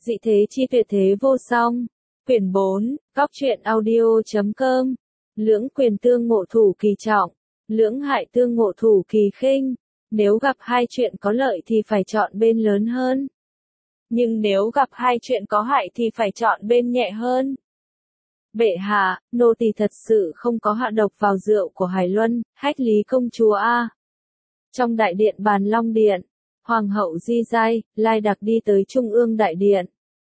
Dị thế chi tuyệt thế vô song. Quyển 4, Góc truyện audio.com. Lưỡng quyền tương ngộ thủ kỳ trọng, lưỡng hại tương ngộ thủ kỳ khinh. Nếu gặp hai chuyện có lợi thì phải chọn bên lớn hơn. Nhưng nếu gặp hai chuyện có hại thì phải chọn bên nhẹ hơn. Bệ hạ, nô tỳ thật sự không có hạ độc vào rượu của Hải Luân, hách lý công chúa a. Trong đại điện Bàn Long Điện, Hoàng hậu Di Giai, lai đặc đi tới Trung ương đại điện.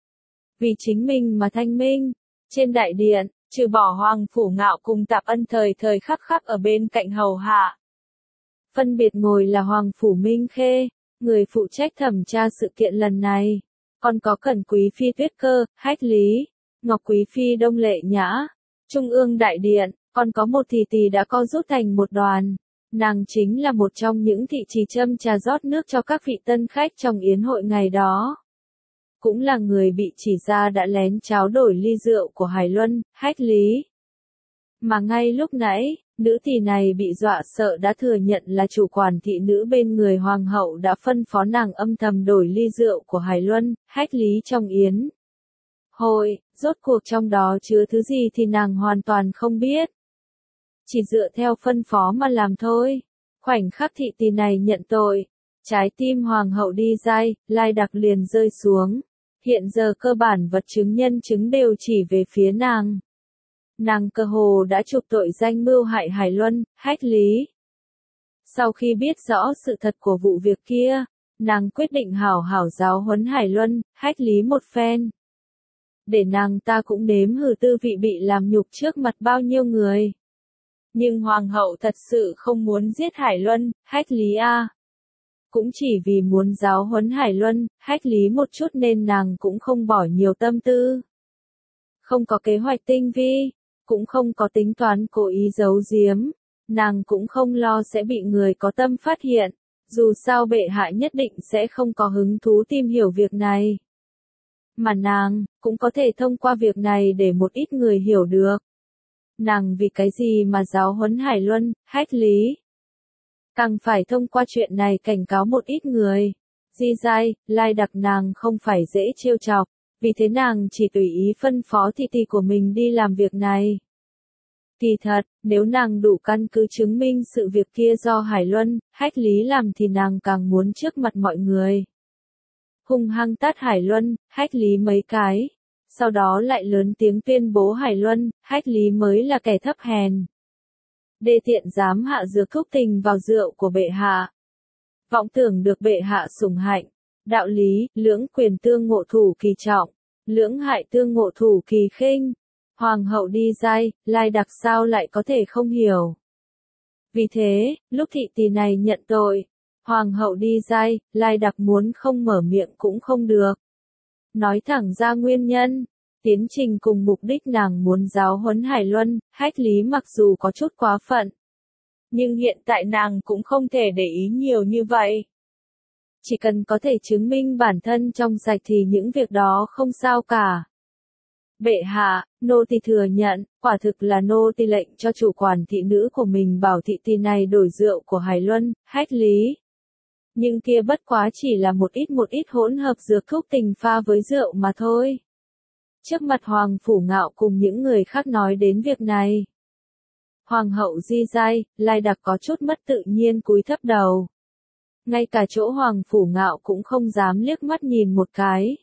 Vì chính mình mà thanh minh, trên đại điện, trừ bỏ Hoàng Phủ Ngạo cùng Tạp Ân thời thời khắc khắc ở bên cạnh hầu hạ. Phân biệt ngồi là Hoàng Phủ Minh Khê, người phụ trách thẩm tra sự kiện lần này. Còn có Cẩn Quý Phi Tuyết Cơ, Hách Lý, Ngọc Quý Phi Đông Lệ Nhã. Trung ương đại điện, còn có một thị tỳ đã co rút thành một đoàn. Nàng chính là một trong những thị trì châm trà rót nước cho các vị tân khách trong yến hội ngày đó. Cũng là người bị chỉ ra đã lén tráo đổi ly rượu của Hải Luân, Hách Lý. Mà ngay lúc nãy, nữ tỳ này bị dọa sợ đã thừa nhận là chủ quản thị nữ bên người hoàng hậu đã phân phó nàng âm thầm đổi ly rượu của Hải Luân, Hách Lý trong yến hội, rốt cuộc trong đó chứa thứ gì thì nàng hoàn toàn không biết. Chỉ dựa theo phân phó mà làm thôi. Khoảnh khắc thị tỳ này nhận tội, trái tim hoàng hậu Đi Giai, lai đặc liền rơi xuống. Hiện giờ cơ bản vật chứng nhân chứng đều chỉ về phía nàng. Nàng cơ hồ đã chụp tội danh mưu hại Hải Luân, Hách Lý. Sau khi biết rõ sự thật của vụ việc kia, nàng quyết định hảo hảo giáo huấn Hải Luân, Hách Lý một phen. Để nàng ta cũng nếm hử tư vị bị làm nhục trước mặt bao nhiêu người. Nhưng hoàng hậu thật sự không muốn giết Hải Luân, Hách Lý a. Cũng chỉ vì muốn giáo huấn Hải Luân, Hách Lý một chút nên nàng cũng không bỏ nhiều tâm tư. Không có kế hoạch tinh vi, cũng không có tính toán cố ý giấu giếm, nàng cũng không lo sẽ bị người có tâm phát hiện, dù sao bệ hạ nhất định sẽ không có hứng thú tìm hiểu việc này. Mà nàng, cũng có thể thông qua việc này để một ít người hiểu được. Nàng vì cái gì mà giáo huấn Hải Luân, Hách Lý? Càng phải thông qua chuyện này cảnh cáo một ít người. Di Giai, lai đặc nàng không phải dễ trêu chọc, vì thế nàng chỉ tùy ý phân phó thị tỳ của mình đi làm việc này. Kỳ thật, nếu nàng đủ căn cứ chứng minh sự việc kia do Hải Luân, Hách Lý làm thì nàng càng muốn trước mặt mọi người hung hăng tát Hải Luân, Hách Lý mấy cái, sau đó lại lớn tiếng tuyên bố Hải Luân, Hách Lý mới là kẻ thấp hèn. Đê tiện dám hạ dược thuốc tình vào rượu của bệ hạ. Vọng tưởng được bệ hạ sủng hạnh. Đạo lý, lưỡng quyền tương ngộ thủ kỳ trọng, lưỡng hại tương ngộ thủ kỳ khinh. Hoàng hậu Đi Giai, lai đặc sao lại có thể không hiểu. Vì thế, lúc thị tỳ này nhận tội, Hoàng hậu Đi Giai, lai đặc muốn không mở miệng cũng không được. Nói thẳng ra nguyên nhân, tiến trình cùng mục đích nàng muốn giáo huấn Hải Luân, Hách Lý mặc dù có chút quá phận. Nhưng hiện tại nàng cũng không thể để ý nhiều như vậy. Chỉ cần có thể chứng minh bản thân trong sạch thì những việc đó không sao cả. Bệ hạ, nô tỳ thừa nhận, quả thực là nô tỳ lệnh cho chủ quản thị nữ của mình bảo thị tỳ này đổi rượu của Hải Luân, Hách Lý. Nhưng kia bất quá chỉ là một ít hỗn hợp dược thuốc tình pha với rượu mà thôi. Trước mặt Hoàng Phủ Ngạo cùng những người khác nói đến việc này. Hoàng hậu Di Giai, lai đặc có chút mất tự nhiên cúi thấp đầu. Ngay cả chỗ Hoàng Phủ Ngạo cũng không dám liếc mắt nhìn một cái.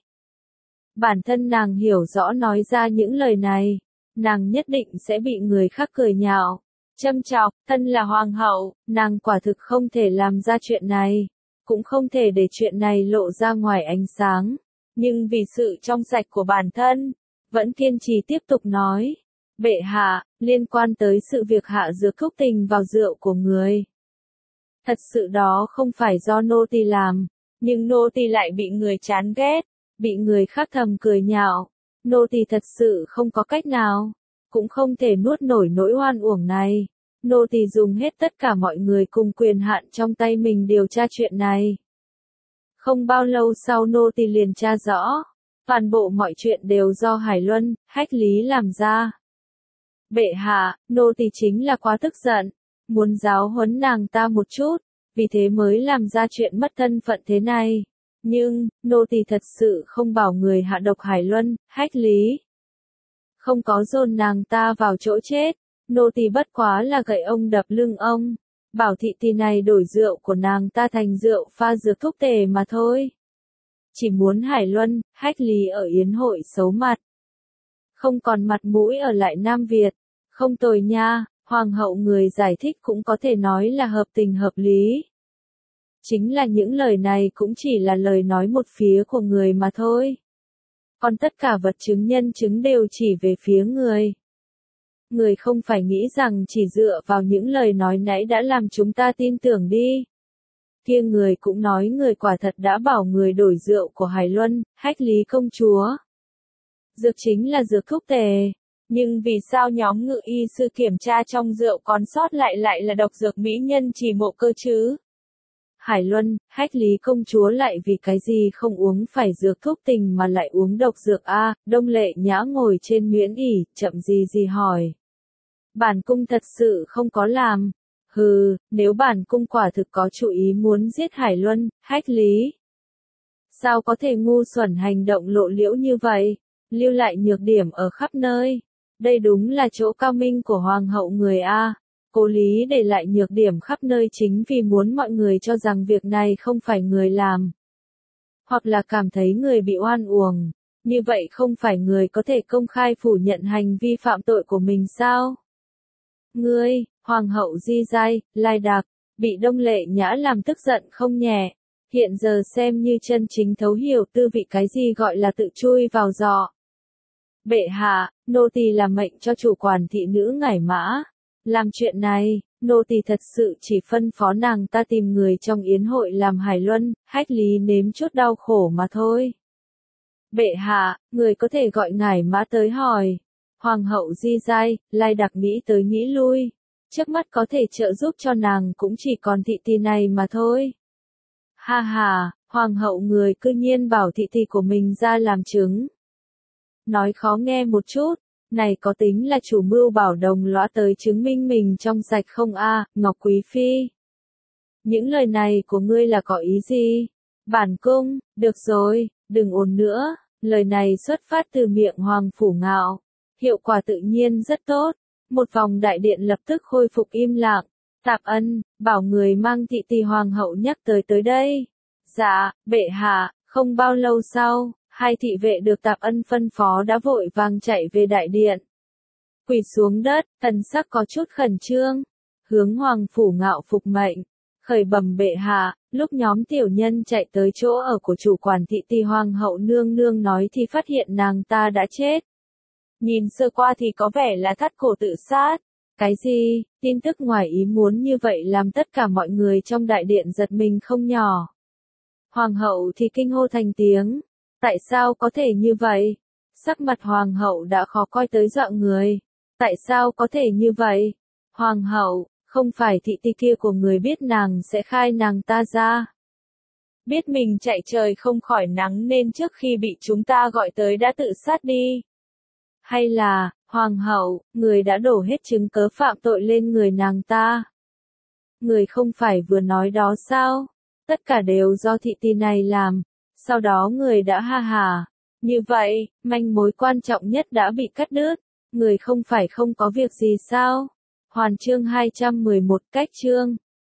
Bản thân nàng hiểu rõ nói ra những lời này, nàng nhất định sẽ bị người khác cười nhạo, châm chọc, thân là hoàng hậu, nàng quả thực không thể làm ra chuyện này, cũng không thể để chuyện này lộ ra ngoài ánh sáng, nhưng vì sự trong sạch của bản thân, vẫn kiên trì tiếp tục nói. Bệ hạ, liên quan tới sự việc hạ dược thuốc tình vào rượu của người. Thật sự đó không phải do nô tỳ làm, nhưng nô tỳ lại bị người chán ghét, bị người khác thầm cười nhạo. Nô tỳ thật sự không có cách nào, cũng không thể nuốt nổi nỗi oan uổng này. Nô tỳ dùng hết tất cả mọi người cùng quyền hạn trong tay mình điều tra chuyện này. Không bao lâu sau nô tỳ liền tra rõ, toàn bộ mọi chuyện đều do Hải Luân, Hách Lý làm ra. Bệ hạ, nô tỳ chính là quá tức giận, muốn giáo huấn nàng ta một chút, vì thế mới làm ra chuyện mất thân phận thế này. Nhưng, nô tỳ thật sự không bảo người hạ độc Hải Luân, Hách Lý. Không có dồn nàng ta vào chỗ chết, nô tỳ bất quá là gậy ông đập lưng ông. Bảo thị tỳ này đổi rượu của nàng ta thành rượu pha dược thuốc tề mà thôi. Chỉ muốn Hải Luân, Hách Lý ở yến hội xấu mặt. Không còn mặt mũi ở lại Nam Việt. Không tồi nha, hoàng hậu người giải thích cũng có thể nói là hợp tình hợp lý. Chính là những lời này cũng chỉ là lời nói một phía của người mà thôi. Còn tất cả vật chứng nhân chứng đều chỉ về phía người. Người không phải nghĩ rằng chỉ dựa vào những lời nói nãy đã làm chúng ta tin tưởng đi. Kia người cũng nói người quả thật đã bảo người đổi rượu của Hải Luân, Hách Lý công chúa. Dược chính là dược thuốc tề. Nhưng vì sao nhóm ngự y sư kiểm tra trong rượu còn sót lại là độc dược mỹ nhân Trì Mộ Cơ chứ? Hải Luân, Hách Lý công chúa lại vì cái gì không uống phải dược thuốc tình mà lại uống độc dược a? Đông Lệ Nhã ngồi trên nguyễn ỷ, chậm gì hỏi. Bản cung thật sự không có làm. Hừ, nếu bản cung quả thực có chủ ý muốn giết Hải Luân, Hách Lý. Sao có thể ngu xuẩn hành động lộ liễu như vậy? Lưu lại nhược điểm ở khắp nơi. Đây đúng là chỗ cao minh của hoàng hậu người A. Cố lý để lại nhược điểm khắp nơi chính vì muốn mọi người cho rằng việc này không phải người làm. Hoặc là cảm thấy người bị oan uổng. Như vậy không phải người có thể công khai phủ nhận hành vi phạm tội của mình sao? Ngươi, hoàng hậu Di Giai, Lai Đạc, bị Đông Lệ Nhã làm tức giận không nhẹ. Hiện giờ xem như chân chính thấu hiểu tư vị cái gì gọi là tự chui vào giọ. Bệ hạ, nô tỳ làm mệnh cho chủ quản thị nữ Ngải Mã. Làm chuyện này, nô tỳ thật sự chỉ phân phó nàng ta tìm người trong yến hội làm Hải Luân, Hách Lý nếm chút đau khổ mà thôi. Bệ hạ, người có thể gọi Ngải Mã tới hỏi. Hoàng hậu Di Giai, Lai Đặc nghĩ tới nghĩ lui. Trước mắt có thể trợ giúp cho nàng cũng chỉ còn thị tỳ này mà thôi. Ha ha, hoàng hậu người cư nhiên bảo thị tỳ của mình ra làm chứng. Nói khó nghe một chút, này có tính là chủ mưu bảo đồng lõa tới chứng minh mình trong sạch không a, Ngọc Quý Phi? Những lời này của ngươi là có ý gì? Bản cung, được rồi, đừng ồn nữa, lời này xuất phát từ miệng Hoàng Phủ Ngạo. Hiệu quả tự nhiên rất tốt, một vòng đại điện lập tức khôi phục im lặng. Tạp Ân, bảo người mang thị tỳ hoàng hậu nhắc tới đây. Dạ, bệ hạ, không bao lâu sau. Hai thị vệ được Tạp Ân phân phó đã vội vàng chạy về đại điện. Quỳ xuống đất, thần sắc có chút khẩn trương. Hướng Hoàng Phủ Ngạo phục mệnh. Khởi bẩm bệ hạ, lúc nhóm tiểu nhân chạy tới chỗ ở của chủ quản thị tỳ hoàng hậu nương nương nói thì phát hiện nàng ta đã chết. Nhìn sơ qua thì có vẻ là thắt cổ tự sát. Cái gì, tin tức ngoài ý muốn như vậy làm tất cả mọi người trong đại điện giật mình không nhỏ. Hoàng hậu thì kinh hô thành tiếng. Tại sao có thể như vậy? Sắc mặt hoàng hậu đã khó coi tới dọa người. Tại sao có thể như vậy? Hoàng hậu, không phải thị tỳ kia của người biết nàng sẽ khai nàng ta ra. Biết mình chạy trời không khỏi nắng nên trước khi bị chúng ta gọi tới đã tự sát đi. Hay là, hoàng hậu, người đã đổ hết chứng cớ phạm tội lên người nàng ta? Người không phải vừa nói đó sao? Tất cả đều do thị tỳ này làm. Sau đó người đã ha hà. Như vậy, manh mối quan trọng nhất đã bị cắt đứt. Người không phải không có việc gì sao? Hoàn chương 211 cách chương.